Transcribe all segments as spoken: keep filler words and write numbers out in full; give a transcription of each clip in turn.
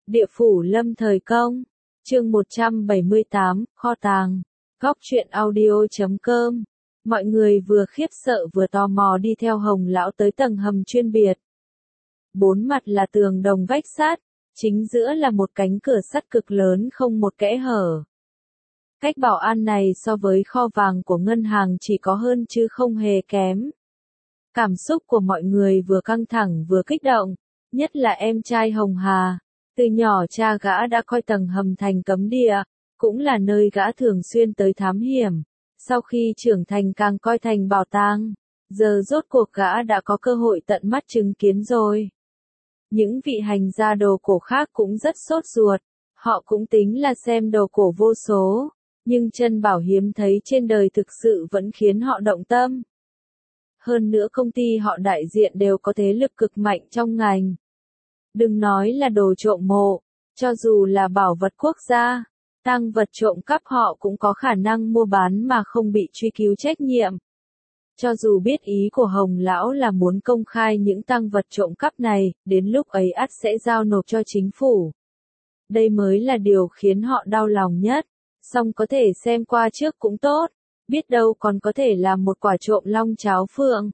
Địa phủ lâm thời công. Chương một trăm bảy mươi tám, kho tàng. Góc truyện audio chấm com. Mọi người vừa khiếp sợ vừa tò mò đi theo Hồng lão tới tầng hầm chuyên biệt. Bốn mặt là tường đồng vách sắt, chính giữa là một cánh cửa sắt cực lớn không một kẽ hở. Cách bảo an này so với kho vàng của ngân hàng chỉ có hơn chứ không hề kém. Cảm xúc của mọi người vừa căng thẳng vừa kích động, nhất là em trai Hồng Hà. Từ nhỏ cha gã đã coi tầng hầm thành cấm địa, cũng là nơi gã thường xuyên tới thám hiểm. Sau khi trưởng thành càng coi thành bảo tàng, giờ rốt cuộc gã đã có cơ hội tận mắt chứng kiến rồi. Những vị hành gia đồ cổ khác cũng rất sốt ruột, họ cũng tính là xem đồ cổ vô số, nhưng chân bảo hiếm thấy trên đời thực sự vẫn khiến họ động tâm. Hơn nữa công ty họ đại diện đều có thế lực cực mạnh trong ngành. Đừng nói là đồ trộm mộ, cho dù là bảo vật quốc gia, tang vật trộm cắp họ cũng có khả năng mua bán mà không bị truy cứu trách nhiệm. Cho dù biết ý của Hồng lão là muốn công khai những tang vật trộm cắp này, đến lúc ấy ắt sẽ giao nộp cho chính phủ. Đây mới là điều khiến họ đau lòng nhất, song có thể xem qua trước cũng tốt, biết đâu còn có thể là một quả trộm long cháo phượng.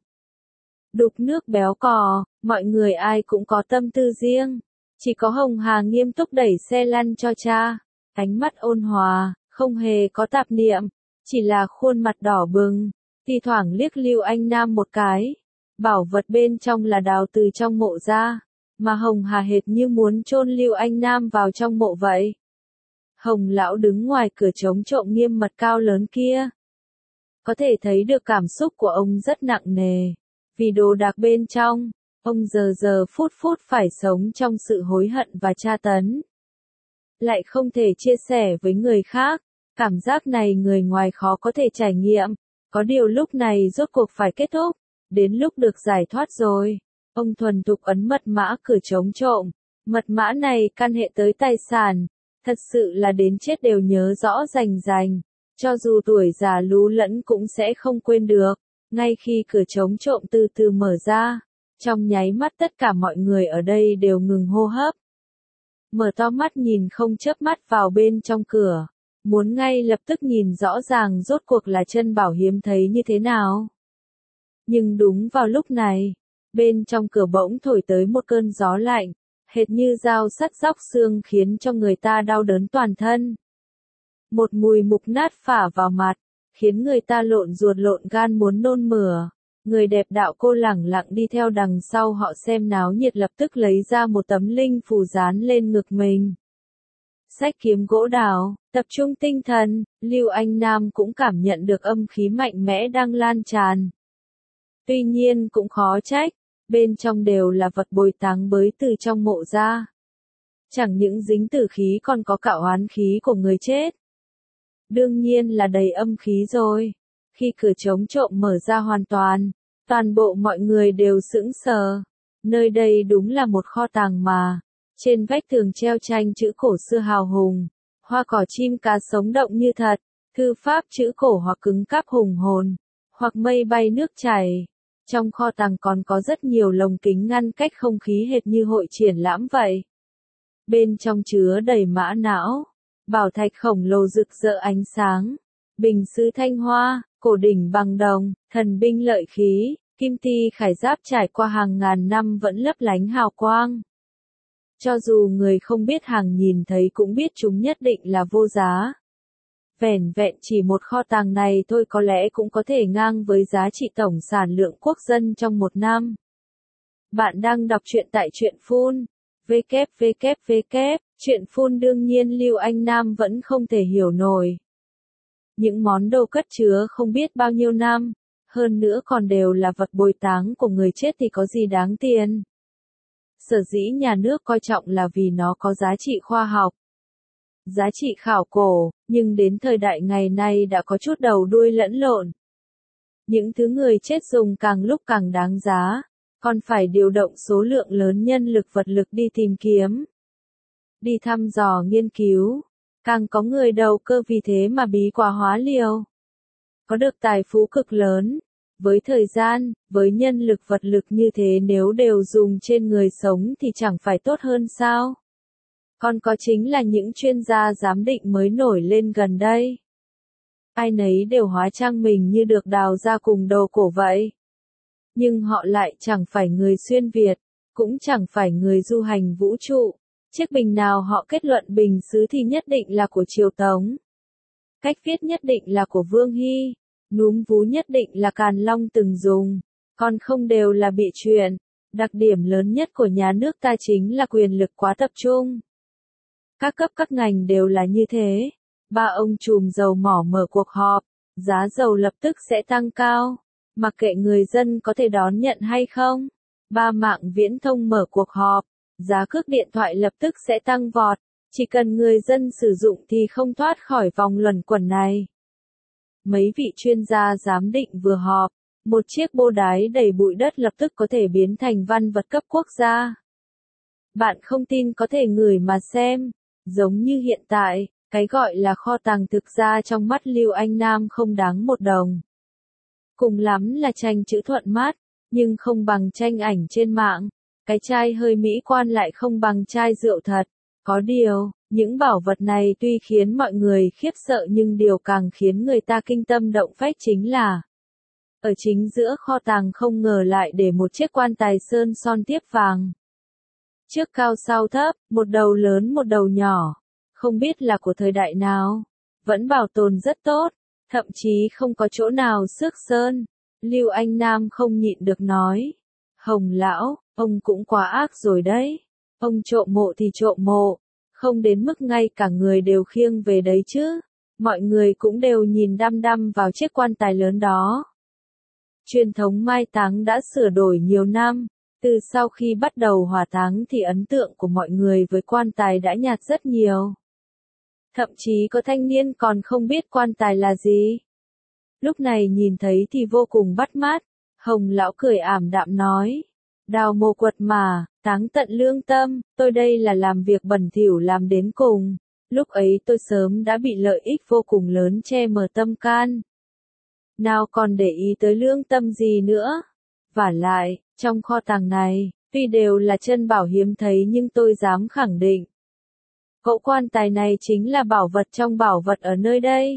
Đục nước béo cò, mọi người ai cũng có tâm tư riêng. Chỉ có Hồng Hà nghiêm túc đẩy xe lăn cho cha, ánh mắt ôn hòa, không hề có tạp niệm, chỉ là khuôn mặt đỏ bừng, thi thoảng liếc Lưu Anh Nam một cái. Bảo vật bên trong là đào từ trong mộ ra, mà Hồng Hà hệt như muốn chôn Lưu Anh Nam vào trong mộ vậy. Hồng lão đứng ngoài cửa chống trộm nghiêm mật cao lớn kia. Có thể thấy được cảm xúc của ông rất nặng nề. Vì đồ đạc bên trong, ông giờ giờ phút phút phải sống trong sự hối hận và tra tấn. Lại không thể chia sẻ với người khác, cảm giác này người ngoài khó có thể trải nghiệm. Có điều lúc này rốt cuộc phải kết thúc, đến lúc được giải thoát rồi. Ông thuần thục ấn mật mã cửa chống trộm, mật mã này căn hệ tới tài sản, thật sự là đến chết đều nhớ rõ rành rành, cho dù tuổi già lú lẫn cũng sẽ không quên được. Ngay khi cửa chống trộm từ từ mở ra, trong nháy mắt tất cả mọi người ở đây đều ngừng hô hấp. Mở to mắt nhìn không chớp mắt vào bên trong cửa, muốn ngay lập tức nhìn rõ ràng rốt cuộc là chân bảo hiếm thấy như thế nào. Nhưng đúng vào lúc này, bên trong cửa bỗng thổi tới một cơn gió lạnh, hệt như dao sắt róc xương khiến cho người ta đau đớn toàn thân. Một mùi mục nát phả vào mặt, khiến người ta lộn ruột lộn gan muốn nôn mửa. Người đẹp đạo cô lẳng lặng đi theo đằng sau họ xem náo nhiệt lập tức lấy ra một tấm linh phù dán lên ngực mình. Xách kiếm gỗ đào, tập trung tinh thần, Lưu Anh Nam cũng cảm nhận được âm khí mạnh mẽ đang lan tràn. Tuy nhiên cũng khó trách, bên trong đều là vật bồi táng bới từ trong mộ ra. Chẳng những dính tử khí còn có cả oán khí của người chết. Đương nhiên là đầy âm khí rồi. Khi cửa chống trộm mở ra hoàn toàn, toàn bộ mọi người đều sững sờ. Nơi đây đúng là một kho tàng mà. Trên vách tường treo tranh chữ cổ xưa hào hùng, hoa cỏ chim cá sống động như thật, thư pháp chữ cổ hoặc cứng cáp hùng hồn, hoặc mây bay nước chảy. Trong kho tàng còn có rất nhiều lồng kính ngăn cách không khí hệt như hội triển lãm vậy. Bên trong chứa đầy mã não, bảo thạch khổng lồ rực rỡ ánh sáng, bình sứ thanh hoa, cổ đỉnh bằng đồng, thần binh lợi khí, kim ti khải giáp trải qua hàng ngàn năm vẫn lấp lánh hào quang. Cho dù người không biết hàng nhìn thấy cũng biết chúng nhất định là vô giá. Vẻn vẹn chỉ một kho tàng này thôi có lẽ cũng có thể ngang với giá trị tổng sản lượng quốc dân trong một năm. Bạn đang đọc truyện tại truyện phun. www. Truyện phun đương nhiên Lưu Anh Nam vẫn không thể hiểu nổi. Những món đồ cất chứa không biết bao nhiêu năm, hơn nữa còn đều là vật bồi táng của người chết thì có gì đáng tiền. Sở dĩ nhà nước coi trọng là vì nó có giá trị khoa học, giá trị khảo cổ, nhưng đến thời đại ngày nay đã có chút đầu đuôi lẫn lộn. Những thứ người chết dùng càng lúc càng đáng giá, còn phải điều động số lượng lớn nhân lực vật lực đi tìm kiếm, đi thăm dò nghiên cứu, càng có người đầu cơ vì thế mà bí quá hóa liều. Có được tài phú cực lớn, với thời gian, với nhân lực vật lực như thế nếu đều dùng trên người sống thì chẳng phải tốt hơn sao? Còn có chính là những chuyên gia giám định mới nổi lên gần đây. Ai nấy đều hóa trang mình như được đào ra cùng đồ cổ vậy. Nhưng họ lại chẳng phải người xuyên Việt, cũng chẳng phải người du hành vũ trụ. Chiếc bình nào họ kết luận bình sứ thì nhất định là của Triều Tống. Cách viết nhất định là của Vương Hy. Núm vú nhất định là Càn Long từng dùng. Còn không đều là bị truyền. Đặc điểm lớn nhất của nhà nước ta chính là quyền lực quá tập trung. Các cấp các ngành đều là như thế. Ba ông trùm dầu mỏ mở cuộc họp, giá dầu lập tức sẽ tăng cao. Mặc kệ người dân có thể đón nhận hay không. Ba mạng viễn thông mở cuộc họp, giá cước điện thoại lập tức sẽ tăng vọt. Chỉ cần người dân sử dụng thì không thoát khỏi vòng luẩn quẩn này. Mấy vị chuyên gia giám định vừa họp, một chiếc bô đái đầy bụi đất lập tức có thể biến thành văn vật cấp quốc gia. Bạn không tin có thể ngửi mà xem. Giống như hiện tại, cái gọi là kho tàng thực ra trong mắt Lưu Anh Nam không đáng một đồng. Cùng lắm là tranh chữ thuận mắt, nhưng không bằng tranh ảnh trên mạng. Cái chai hơi mỹ quan lại không bằng chai rượu thật. Có điều, những bảo vật này tuy khiến mọi người khiếp sợ nhưng điều càng khiến người ta kinh tâm động phách chính là ở chính giữa kho tàng không ngờ lại để một chiếc quan tài sơn son tiếp vàng. Trước cao sau thấp, một đầu lớn một đầu nhỏ, không biết là của thời đại nào, vẫn bảo tồn rất tốt, thậm chí không có chỗ nào xước sơn. Lưu Anh Nam không nhịn được nói, Hồng lão, ông cũng quá ác rồi đấy, ông trộm mộ thì trộm mộ, không đến mức ngay cả người đều khiêng về đấy chứ, mọi người cũng đều nhìn đăm đăm vào chiếc quan tài lớn đó. Truyền thống mai táng đã sửa đổi nhiều năm. Từ sau khi bắt đầu hỏa táng thì ấn tượng của mọi người với quan tài đã nhạt rất nhiều. Thậm chí có thanh niên còn không biết quan tài là gì. Lúc này nhìn thấy thì vô cùng bắt mắt. Hồng lão cười ảm đạm nói. Đào mồ quật mà, táng tận lương tâm, tôi đây là làm việc bẩn thỉu làm đến cùng. Lúc ấy tôi sớm đã bị lợi ích vô cùng lớn che mờ tâm can. Nào còn để ý tới lương tâm gì nữa. Vả lại, trong kho tàng này, tuy đều là chân bảo hiếm thấy nhưng tôi dám khẳng định. Cậu quan tài này chính là bảo vật trong bảo vật ở nơi đây.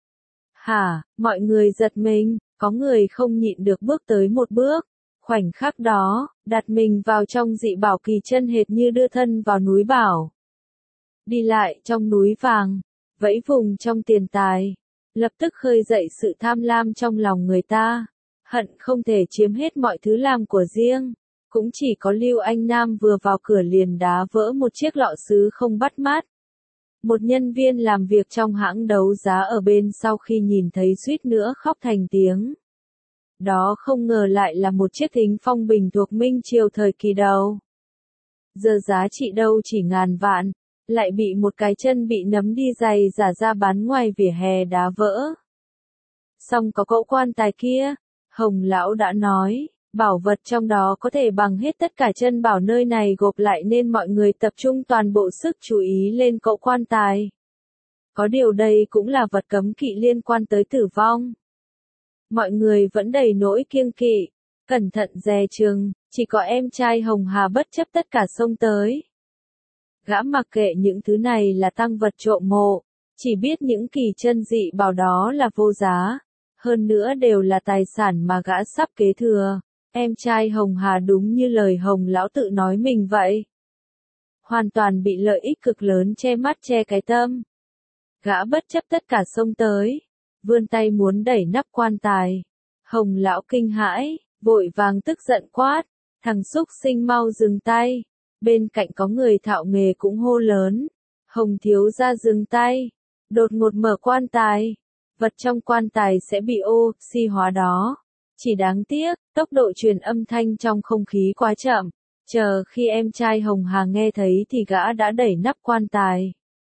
Hả, mọi người giật mình, có người không nhịn được bước tới một bước. Khoảnh khắc đó, đặt mình vào trong dị bảo kỳ chân hệt như đưa thân vào núi bảo. Đi lại trong núi vàng, vẫy vùng trong tiền tài, lập tức khơi dậy sự tham lam trong lòng người ta. Hận không thể chiếm hết mọi thứ làm của riêng. Cũng chỉ có Lưu Anh Nam vừa vào cửa liền đá vỡ một chiếc lọ sứ không bắt mắt. Một nhân viên làm việc trong hãng đấu giá ở bên sau khi nhìn thấy suýt nữa khóc thành tiếng. Đó không ngờ lại là một chiếc thính phong bình thuộc Minh Triều thời kỳ đầu. Giờ giá trị đâu chỉ ngàn vạn, lại bị một cái chân bị nấm đi giày giả ra bán ngoài vỉa hè đá vỡ. Xong có cậu quan tài kia. Hồng lão đã nói, bảo vật trong đó có thể bằng hết tất cả chân bảo nơi này gộp lại nên mọi người tập trung toàn bộ sức chú ý lên cậu quan tài. Có điều đây cũng là vật cấm kỵ liên quan tới tử vong. Mọi người vẫn đầy nỗi kiêng kỵ, cẩn thận dè chừng, chỉ có em trai Hồng Hà bất chấp tất cả xông tới. Gã mặc kệ những thứ này là tang vật trộm mộ, chỉ biết những kỳ chân dị bảo đó là vô giá. Hơn nữa đều là tài sản mà gã sắp kế thừa. Em trai Hồng Hà đúng như lời Hồng lão tự nói mình vậy. Hoàn toàn bị lợi ích cực lớn che mắt che cái tâm. Gã bất chấp tất cả xông tới, vươn tay muốn đẩy nắp quan tài. Hồng lão kinh hãi, vội vàng tức giận quát, thằng xúc sinh mau dừng tay. Bên cạnh có người thạo nghề cũng hô lớn, Hồng thiếu gia dừng tay, đột ngột mở quan tài. Vật trong quan tài sẽ bị oxy hóa đó. Chỉ đáng tiếc, tốc độ truyền âm thanh trong không khí quá chậm. Chờ khi em trai Hồng Hà nghe thấy thì gã đã đẩy nắp quan tài.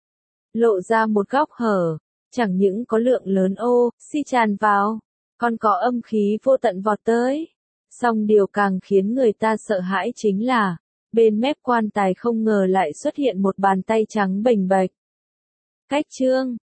Lộ ra một góc hở, chẳng những có lượng lớn oxy tràn vào, còn có âm khí vô tận vọt tới. Song điều càng khiến người ta sợ hãi chính là, bên mép quan tài không ngờ lại xuất hiện một bàn tay trắng bềnh bệch. Cách chương